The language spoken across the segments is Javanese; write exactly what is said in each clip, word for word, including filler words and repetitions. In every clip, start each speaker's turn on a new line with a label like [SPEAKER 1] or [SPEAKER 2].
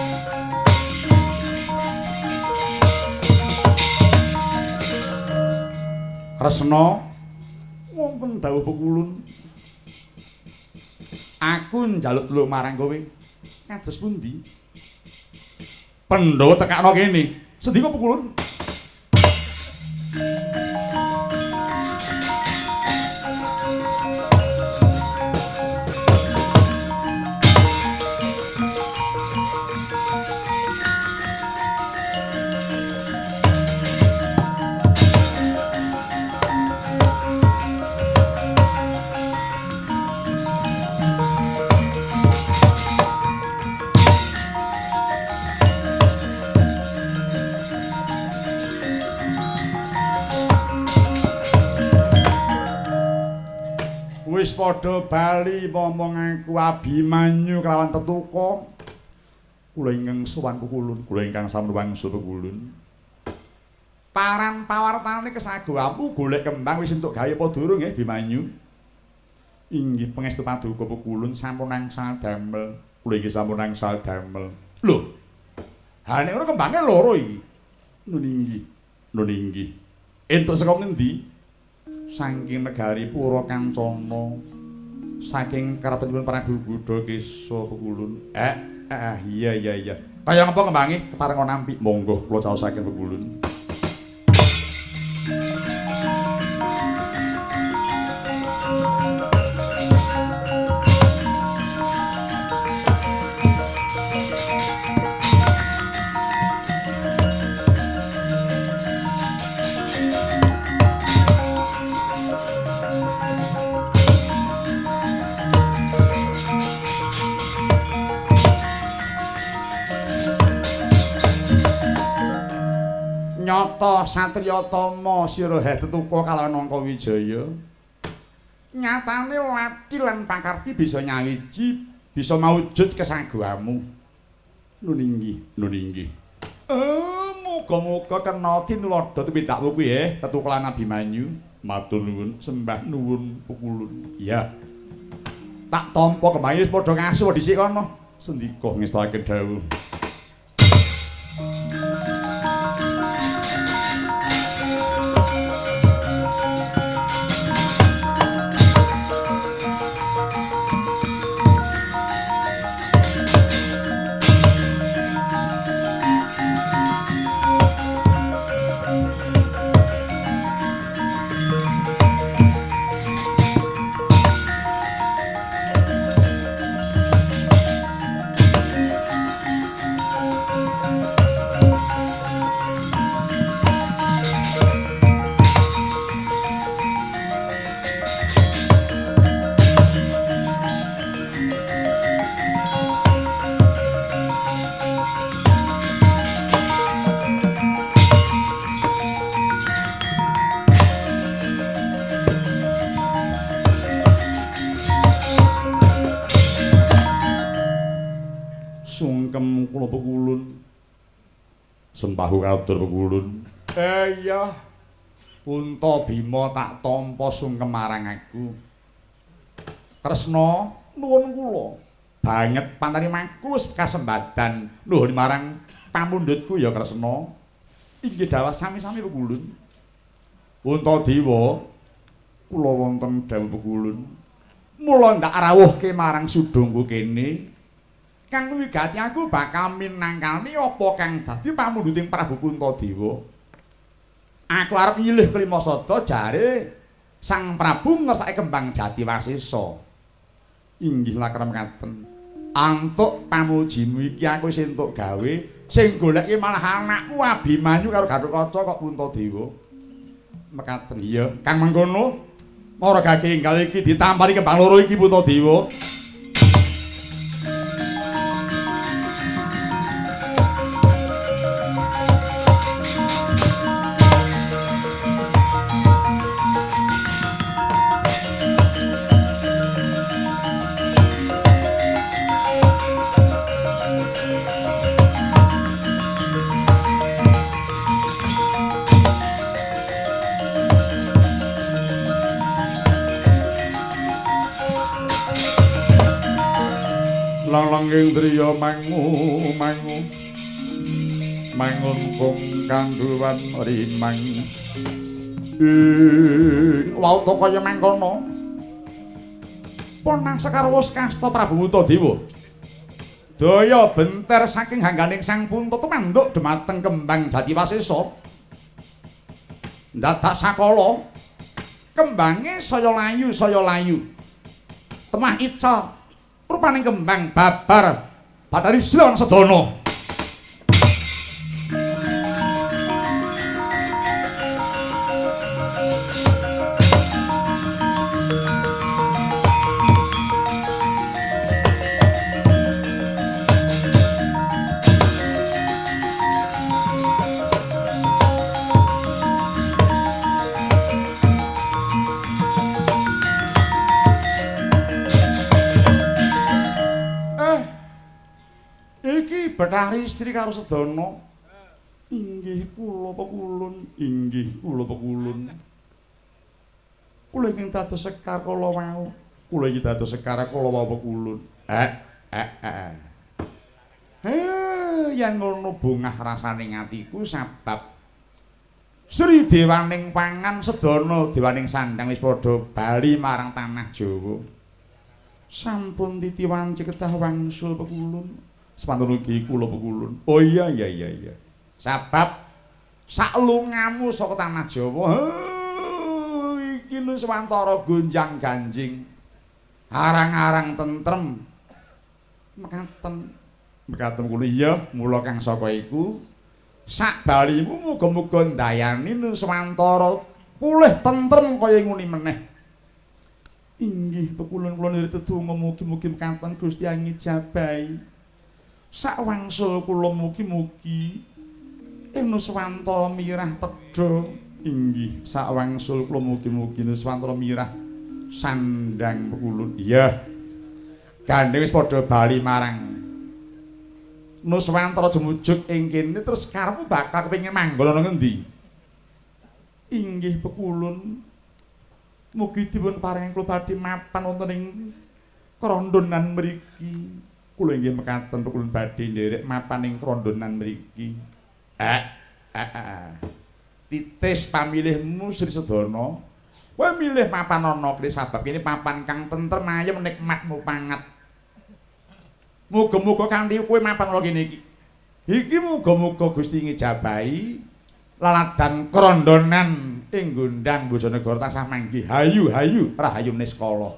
[SPEAKER 1] Kresna wonten dawuh Pekulun. Aku njaluk tulung marang kowe. Kados pundi? Pandhawa tekakno kene. Sendika Pekulun? Wis padha bali momong aku Abimanyu kelawan Tetuka. Kula ingkang sowan Pekulun, kula ingkang sampun wangsul Pekulun. Paran pawartane kesagamu golek kembang wis entuk gawe apa durung nggih Abimanyu? Inggih pangestu paduka Pekulun sampun angsal damel. Kula inggih sampun angsal damel. Lho. Ha nek ora kembange loro iki. Nun inggih. Nun inggih. Entuk saka ngendi? Saking negari Pura Kancana, saking keratonipun Prabu Gudakesa Pekulun. Eh, eh, iya iya iya. Kaya ngapa kembange keparenga nampi? Monggo kula caosaken Pekulun. Nyata satriya tama sira heh Tetuka kalawan Angka Wijaya. Nyatane lati lan pakarti bisa nyawiji, bisa maujud kesagamu. Nun inggih, nun inggih. Eh, muga-muga kena tinulada tumindakmu kuwi eh Tetuka lan Abimanyu. Matur nuwun, sembah nuwun Pekulun. Iya. Tak tampa kembange wis padha ngasuh dhisik kono. Sendika ngestakaken dawuh. Sungkem kula Pekulun. Sempahu katur Pekulun. Eh iya. Punta Bima tak tampa sungkem marang aku. Kresna nuwun kula. Banget pantanemanku wis kasembadan nuhun marang pamundhutku ya Kresna. Inggih dawuh sami-sami Pekulun. Puntadewa kula wonten dawuh Pekulun. Mula ndak rawuhke marang sudungku kene. Kang wigati aku bakal minangkani apa kang dadi pamundhuting Prabu Puntadewa. Aku arep nyilih Klimasada jare Sang Prabu ngersake kembang jati wasesa. Inggih lakrem katen. Antuk pamujimu iki aku wis entuk gawe sing goleki malah anakmu Abimanyu karo Gatotkaca kok Puntadewa. Mekaten iya, Kang mengkono. Ora gage enggal iki ditampani kembang loro iki Puntadewa. Langlenging driya mangu mangu mangun pung kanduwan rimang ing wauta kaya mangkono ponang sekarwus kasta Prabu Muntadewa daya benter saking hangganing Sang Punta tumanduk dumateng kembang Jatiwasesa ndadak sakala kembange saya layu saya layu temah ica rupaning kembang babar Bathari Silawan Sedana. Bathari Sri karo Sedana inggih kula pekulun inggih kula pekulun kula ingkang dados sekar kala wau kula iki dados sekar kala wau pekulun eh eh eh eh yen ngono bungah rasane atiku sabab Sri Dewaning Pangan Sedana Dewaning Sandang wis padha bali marang tanah Jawa sampun titiwanci ketah wangsul pekulun sepantun ugi kula pekulun. Oh iya iya iya iya. Sabab saklungamu saka tanah Jawa. Oh, iki Nuswantara gonjang ganjing. Arang-arang tentrem. Mekaten. Mekaten kula iya, mula kang saka iku sak balimu muga-muga ndayani Nuswantara pulih tentrem kaya nguni meneh. Inggih pekulun kula niri tetungga mugi-mugi mekaten Gusti angijabahi. Sak wangsul kula mugi-mugi ing Nuswantara mirah tedha inggih sak wangsul kula mugi-mugi Nuswantara mirah sandang pekulun iya gandhe wis padha bali marang Nuswantara jemujug ing kene terus karepmu bakal kepengin manggon ana ngendi inggih pekulun mugi dipun paring kula badhe mapan wonten ing krondonan mriki kula inggih mekaten pekulun badhe nderek mapan ing krondonan mriki. Eh, eh, eh. Titis pamilihmu Sri Sedana. Kowe milih mapan ana kene sabab kene papan kang tentrem ayem nikmat mupangat. Muga-muga kanthi kowe mapan ana kene iki. Iki muga-muga Gusti ngijabahi laladan krondonan ing Gondang Bojonegoro tansah manggih hayu-hayu rahayu niskala.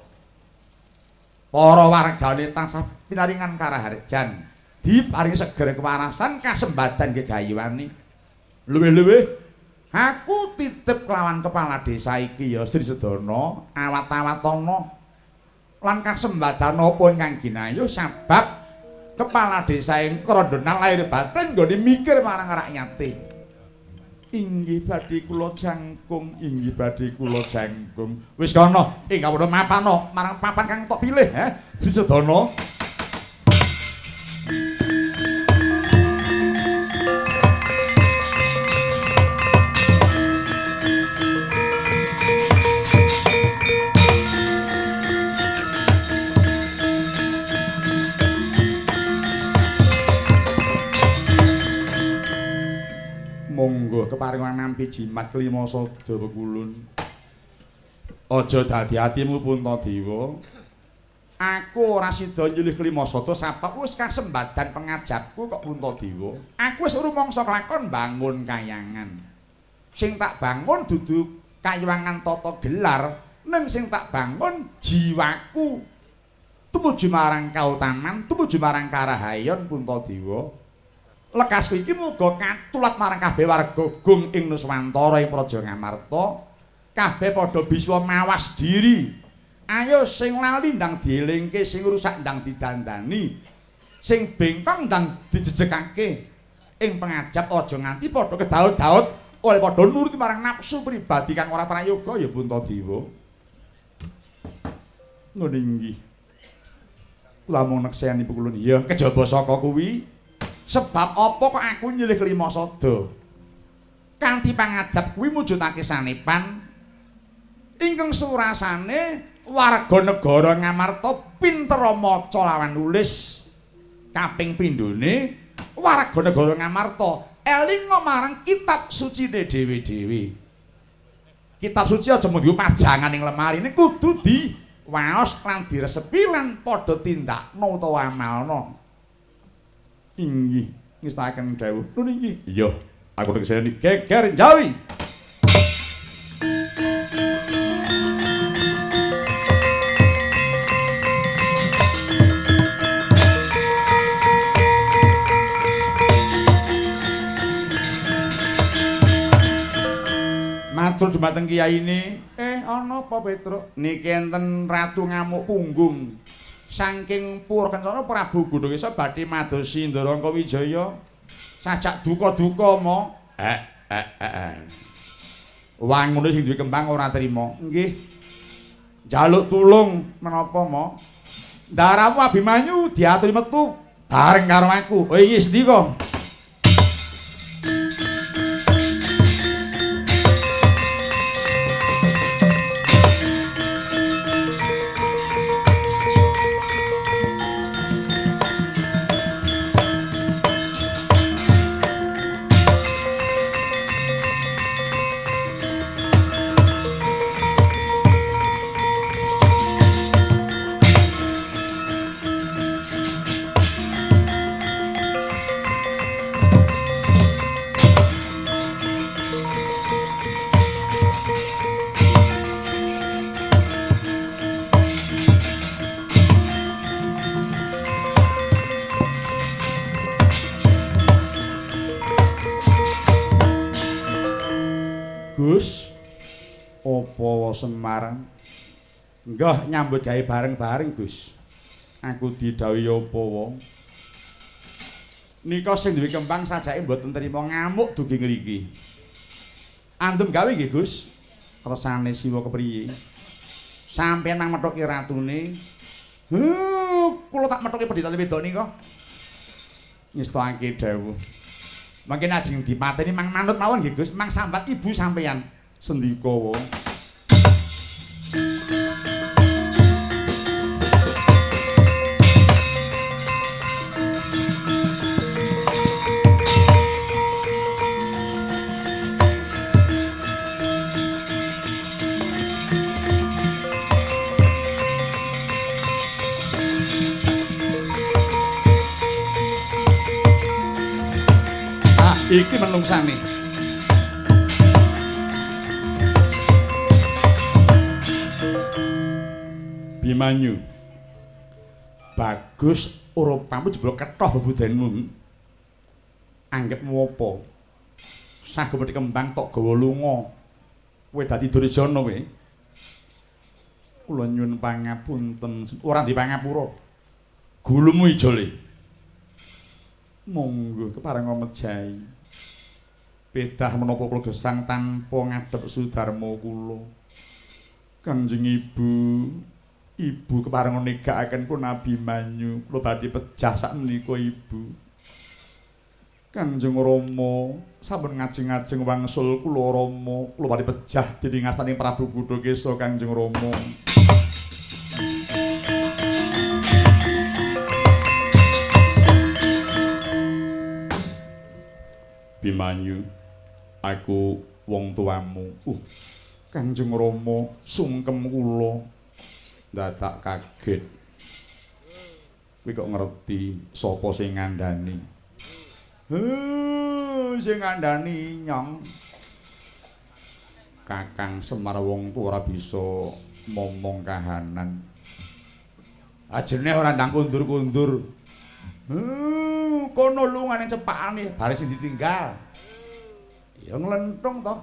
[SPEAKER 1] Para wargane tansah pinaringan karaharjan diparingi seger kewarasan kasembadan gegayuhane luwih-luwih aku titip kelawan kepala desa iki ya Sri Sedana awat-awatana lan kasembadan apa ingkang ginayuh sabab kepala desa ing krondonan lahir batin nggone mikir marang rakyate inggih badhe kula jangkung inggih badhe kula jangkung wis kana ing kawula mapana marang papan kang tok pilih ha Sri Sedana monggo keparingan nampi jimat kelima sada pekulun aja dadi atimu Puntadewa aku ora sida nyilih kelima sada sapek wis kasembadan pengajapku kok Puntadewa aku wis rumangsa kelakon bangun kayangan sing tak bangun dudu kayangan tata gelar ning sing tak bangun jiwaku tumuju marang kautaman tumuju marang karahayon Puntadewa lekasku iki muga katulat marang kabeh warga Gung ing Nuswantara ing Praja Ngamarta kabeh padha bisa mawas diri ayo sing lali ndang dielingke sing rusak ndang didandani sing bengkong ndang dijejekake ing pengajap aja nganti padha kedaut-daut oleh padha nuruti marang nafsu pribadi kang ora prayoga ya Puntadewa ngono inggih kula mung nekseni pekulun iya kejaba saka kuwi sebab apa kok aku nyilih kelima sada kanthi pangajap kuwi mujudake sanepan ingkang surasane warga negara Ngamarta pinter maca lawan nulis kaping pindhone warga negara Ngamarta elinga marang kitab sucine dhewe-dhewe. Kitab suci aja mung dienggo pajangan ning lemari, ini kudu diwaos lan diresepi lan padha tindakno utawa amalno. Inggih, ngestaken dawuh. Nun inggih. Iya, aku keseni geger Jawi. Matur dumateng kiyaine. Eh ana apa Petruk? Niki enten Ratu Ngamuk Punggung. Saking Purkencana Prabu Gundhukesa badhe madosi Ndarangka Wijaya. Sajak duka-duka mo. Eh eh eh. Wangune sing duwe kembang ora trima. Nggih. Jaluk tulung menapa mo? Ndaramu Abimanyu diaturi metu bareng karo aku. Oh iya sendika. Gus, apa Semarang? Nggah nyambut gawe bareng-bareng, Gus. Aku didhawuhi apa wae. Nika sing duwe kembang sajake mboten trima ngamuk dugi ngriki. Antum gawe nggih, Gus. Kersane siwa kepriye? Sampeyan nang methoki ratune. Huh, kula tak methoki pendhita wedok nika. Ngestake dawuh. Mangke ajeng dipateni mang manut mawon nggih Gus, mang sambat ibu sampeyan sendika wae. Iki menungsane. Bimanyu. Bagus urupamu jebul ketoh bebudenmu. Anggepmu apa? Saged wedi kembang tok gawa lunga. Kowe dadi Duryudana kowe. Kula nyuwun pangapunten, ora di pangapura. Gulumu ijole. Monggo kepareng Medjai. Pedah menapa kula gesang tanpa ngadhep Sudarma kula. Kanjeng Ibu, Ibu kepareng negakaken pun Abimanyu, kula badhe pejah sakmenika Ibu. Kanjeng Rama sampun ngajeng-ajeng wangsul kula Rama, kula badhe pejah dening ngastaning Prabu Gundhukesa Kanjeng Rama. Bimanyu, aku wong tuamu. Uh, Kanjeng Rama sungkem kula. Dadak kaget. Kowe kok ngerti sapa sing ngandhani? Heh, sing ngandhani Nyong. Kakang Semar wong tuwa ora bisa momong kahanan. Ajene ora ndang kundur-kundur. Heh, kono lungane cepakane bare sing ditinggal. Ya nglenthung to.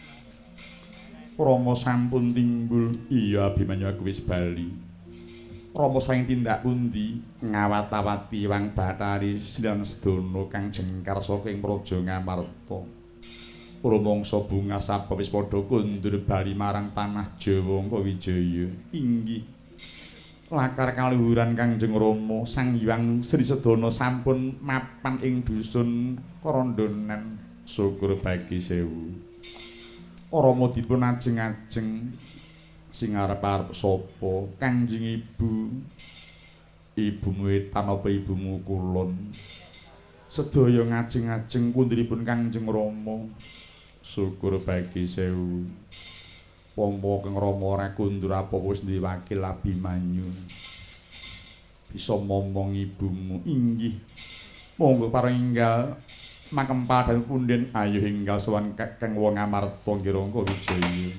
[SPEAKER 1] Rama sampun timbul. Iya Abimanyu aku wis bali. Rama saing tindak pundi ngawat-awati Wang Bathari Silihan Sedana kang jengkar saka ing Praja Ngamarta. Rumangsa bunga sabab wis padha kundur bali marang tanah Jawa Wijaya. Inggih. Lakar kaluhuran Kangjeng Rama Sang Hyang Sri Sedana sampun mapan ing dusun Karandonan. Syukur bagi sewu. Rama dipun ajeng-ajeng sing arep-arep sapa? Kanjeng Ibu. Ibumu Wetan apa ibumu Kulon? Sedaya ngajeng-ajeng pundhiripun Kangjeng Rama. Syukur bagi sewu. Pompo Kang Rama ora kundur apa wis duwe wakil Abimanyu. Bisa momong ibumu inggih. Monggo paringgal makempal dalem punden ayo hinggal sowan Kang Wong Amarta Girangga Wijaya.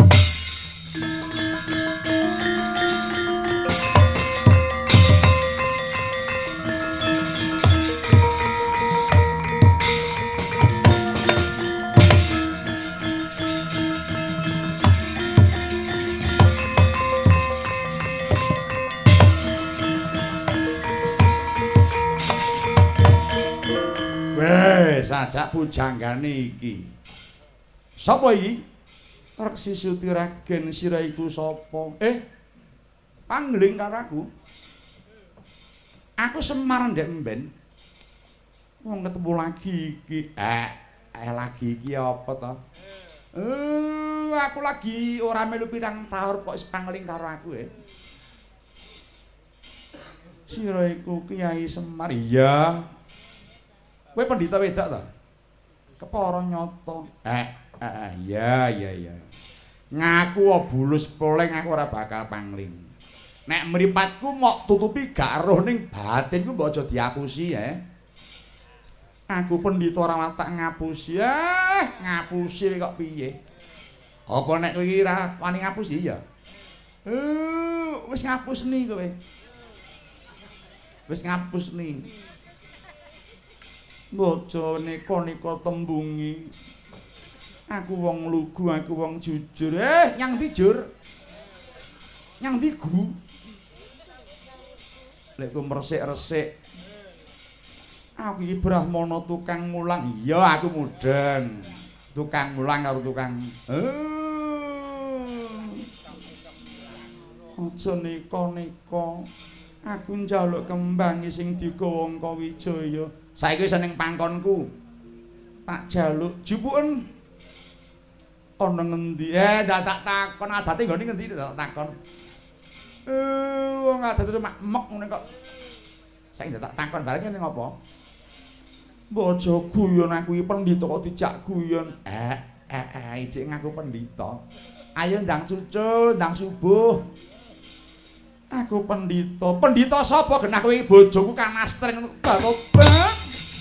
[SPEAKER 1] Sajak pujanggane iki. Sapa iki? Reksi Sutiragen sira iku sapa? Eh. Pangling karo aku. Aku Semar ndek mben. Wong ketemu lagi iki. Eh, eh lagi iki apa to? Eh, aku lagi ora melu pirang taun kok wis pangling karo aku eh. Sira iku Kiai Semar. Iya. Kowe pendhita wedak ta? Kepara nyata. Eh, eh, iya, iya, iya. Ngaku bulus poleng aku ora bakal pangling. Nek mripatku mok tutupi gak roh ning batinku mbok aja diapusi ya. Aku pendhita ora watak ngapusi. Eh, ngapusi kok piye? Apa nek kowe iki ora wani ngapusi ya? Eh, wis ngapusni kowe. Wis ngapusni. Bojo nika-nika tembungi. Aku wong lugu, aku wong jujur. Eh, nyang ndi jur? Nyang ndi gu? Lek ku resik-resik. Aku iki Brahmana tukang mulang. Iya, aku mudeng. Tukang mulang karo tukang. Eh. Aja nika-nika. Aku njaluk kembang sing digawa Angka Wijaya. Saiki wis ning pangkonku. Tak jaluk jupuken. Ana ngendi? Eh, dak tak takon adate nggone ngendi tak takon. Eh, wong adate mak mek ngene kok. Saiki tak takon bareng ning apa? Bojo guyon aku iki pendhita kok dijak guyon. Eh, eh, eh, ijik ngaku pendhita. Ayo ndang cucul, ndang subuh. Aku pendhita. Pendhita sapa genah kowe iki bojoku kanastreng ngono bapak.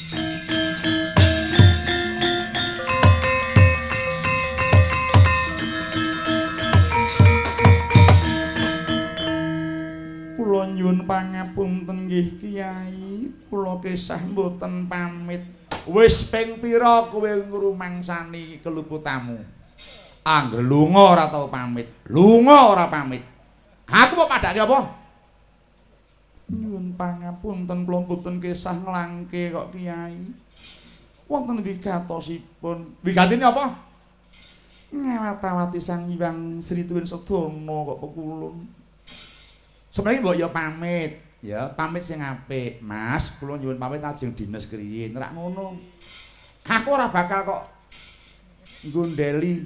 [SPEAKER 1] Kula nyuwun pangapunten nggih Kyai, kula kesah mboten pamit. Wis ping pira kowe ngrumangsani keluputamu? Angger lunga ora tau pamit. Lunga ora pamit. Aku mau padake apa? Nyuwun pangapunten kula mboten kesah nglangke kok Kyai. Wonten wigatosipun. Wigatine apa? Ngewat-awati Sang Hyang Sri Tuwin Sedana kok pekulun. Sebenarnya mbok ya pamit, ya pamit sing apik. Mas, kula nyuwun pamit ajeng dines kriyin. Rak ngono. Aku ora bakal kok nggondeli.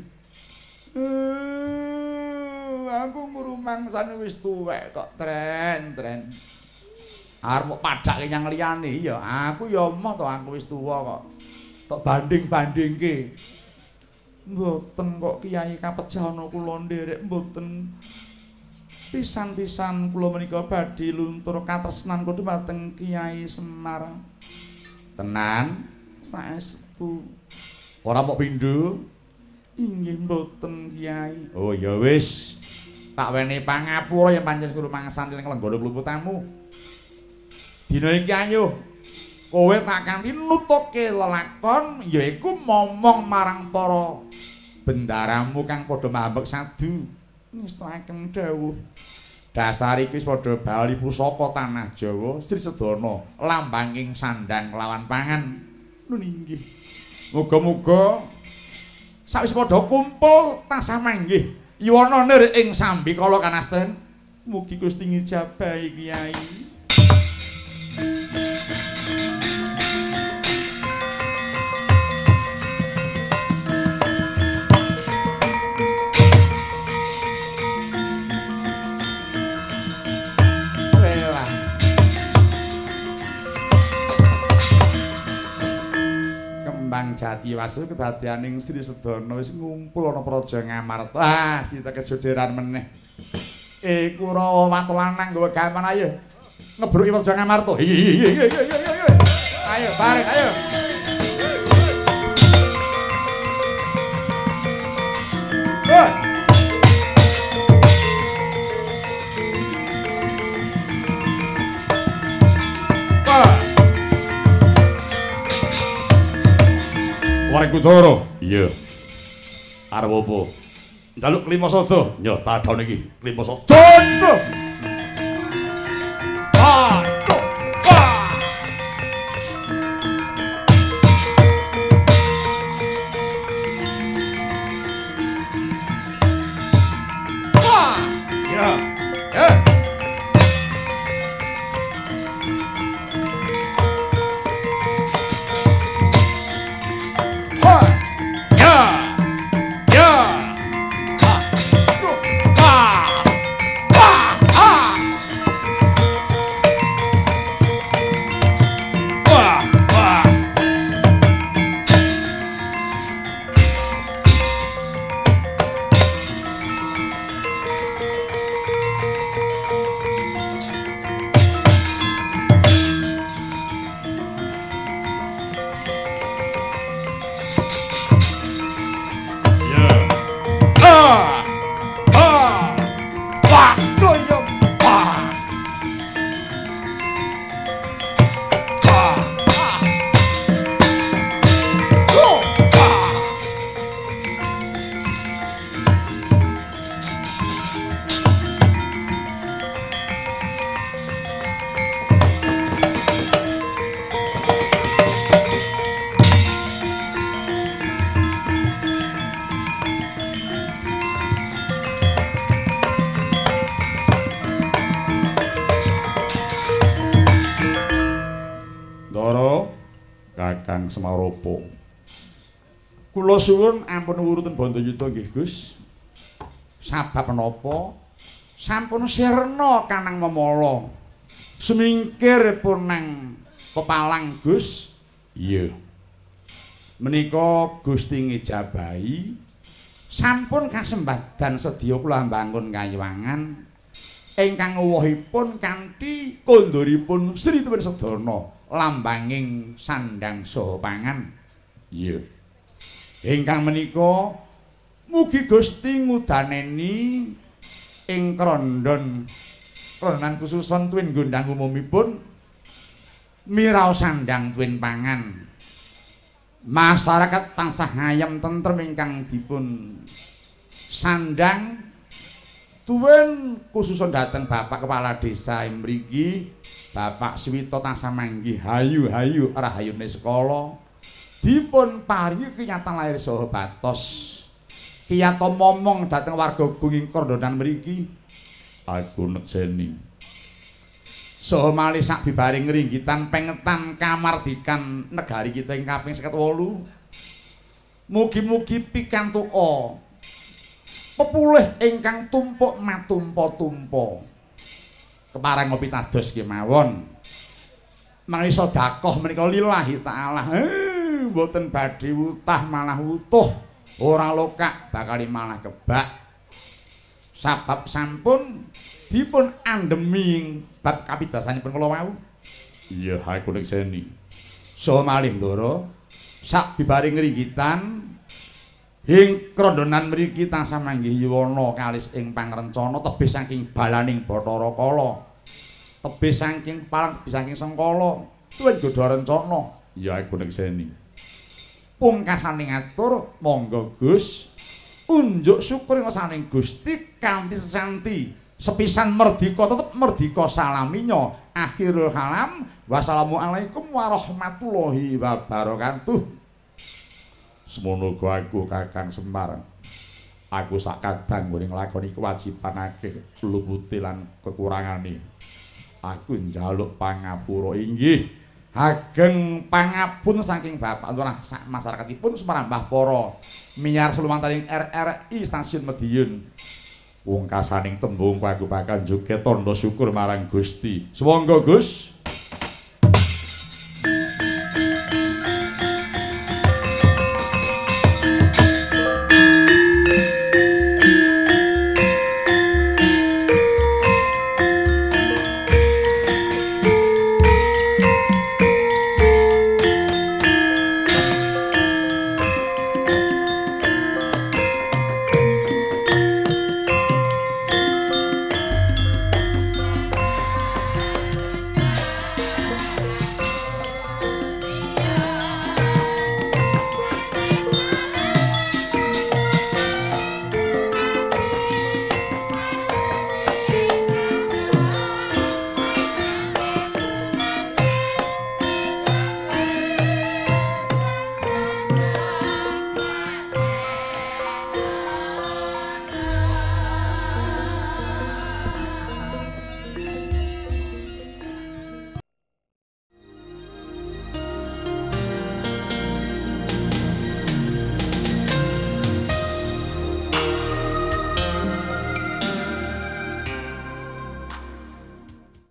[SPEAKER 1] Uh, aku ngrumangsane wis tuwek kok tren-tren. Arep mok padhake nyang liyane ya. Aku ya emoh to aku wis tuwa kok. Tok banding-bandingke. Mboten kok Kiai kapejana kula nderek mboten. Pisan-pisan kula menika badhe luntur katresnan kula dhumateng Kiai Semar. Tenan, saestu. Ora mok pindho. Inggih mboten Kiai. Oh ya wis. Tak weni pangapura yen pancen rumangsane ning lenggana kluputamu. Dina iki ayo. Kowe tak kanthi nutuke lelakon yaiku momong marang para bendaramu kang padha mambek sadu. Ngestakaken dawuh. Dasar iki wis padha bali pusaka tanah Jawa Sri Sedana lambanging sandang lawan pangan. Nun inggih. Muga-muga sawise padha kumpul tansah manggih yuwana nir ing sambikala kanasten. Mugi Gusti ngijabahi Kyai. Kembang Jatiwasu kedadianing Sri Sedana wis ngumpul ana Praja Ngamarta. Ah, sita kejejeran meneh. Eh Kurawa watu lanang nggawa gaman ayo. Ngebruki Praja Ngamarta. Ayo, bareng ayo. Wah. Warekudara. Iya. Arep apa? Njaluk klima sada. Ya, tadhone iki klima sada. Ah, ah. Ya. Ya. Kakang Semaropo. Kula suwun ampun uruten Bandayuda nggih, Gus. Sabab menapa? Sampun sirna Kanang Memala. Semingkir pun nang pepalang, Gus. Iya. Menika Gusti ngejabahi sampun kasembadan sedya kula mbangun kayuwangan ingkang uwahipun kanthi kondoripun Sri Tuwin Sedana. Lambanging sandang saha pangan. Iya. Ingkang menika mugi Gusti ngudaneni ing krondon krondan khususon tuwin gondang umumipun miraos sandang tuwin pangan. Masyarakat tansah ayem tentrem ingkang dipun sandang tuwin khususon dhateng Bapak Kepala Desa mriki. Bapak Swito tansah manggih hayu-hayu rahayune sekala dipun paringi kiyatan lair saha batos kiyata momong dhateng warga gunging krondonan mriki. Aku nekseni saha malih sak bibaring ngringgitan pengetan kamardikan negari kita ing kaping seket wolu. Mugi-mugi pikantuka pepulih ingkang tumpuk matumpa-tumpa. Keparang ngopi tados kemawon. Mangisa dakoh menika lillahi taala. Eh, mboten badhe utah malah utuh. Ora lokak bakal malah kebak. Sabab sampun dipun andhemi bab kapidasanipun kula wau. Iya, aku nekseni. Saha malih Ndara sak bibaring ngringgitan ing krondonan mriki tansah manggih yuwana kalis ing pangrencana tebih saking balaning Bathara Kala. Tebih saking palang tebih saking Sengkala. Tuwin godha rencana. Ya aku nekseni. Pungkasane ngatur monggo Gus. Unjuk syukur ngasaning Gusti kanthi sesanti. Sepisan merdika tetep merdika salaminya. Akhirul kalam. Wassalamualaikum warahmatullahi wabarakatuh. Semono aku Kakang Semar. Aku sak kadang ngene nglakoni kewajiban akeh lupute lan kekurangane. Aku njaluk pangapura inggih. Ageng pangapun saking Bapak Lurah sak masyarakatipun Semarambah para miyar lumantaning R R I Stasiun Medion. Wungkasaning tembung aku bakal joget tandha syukur marang Gusti. Sumangga Gus.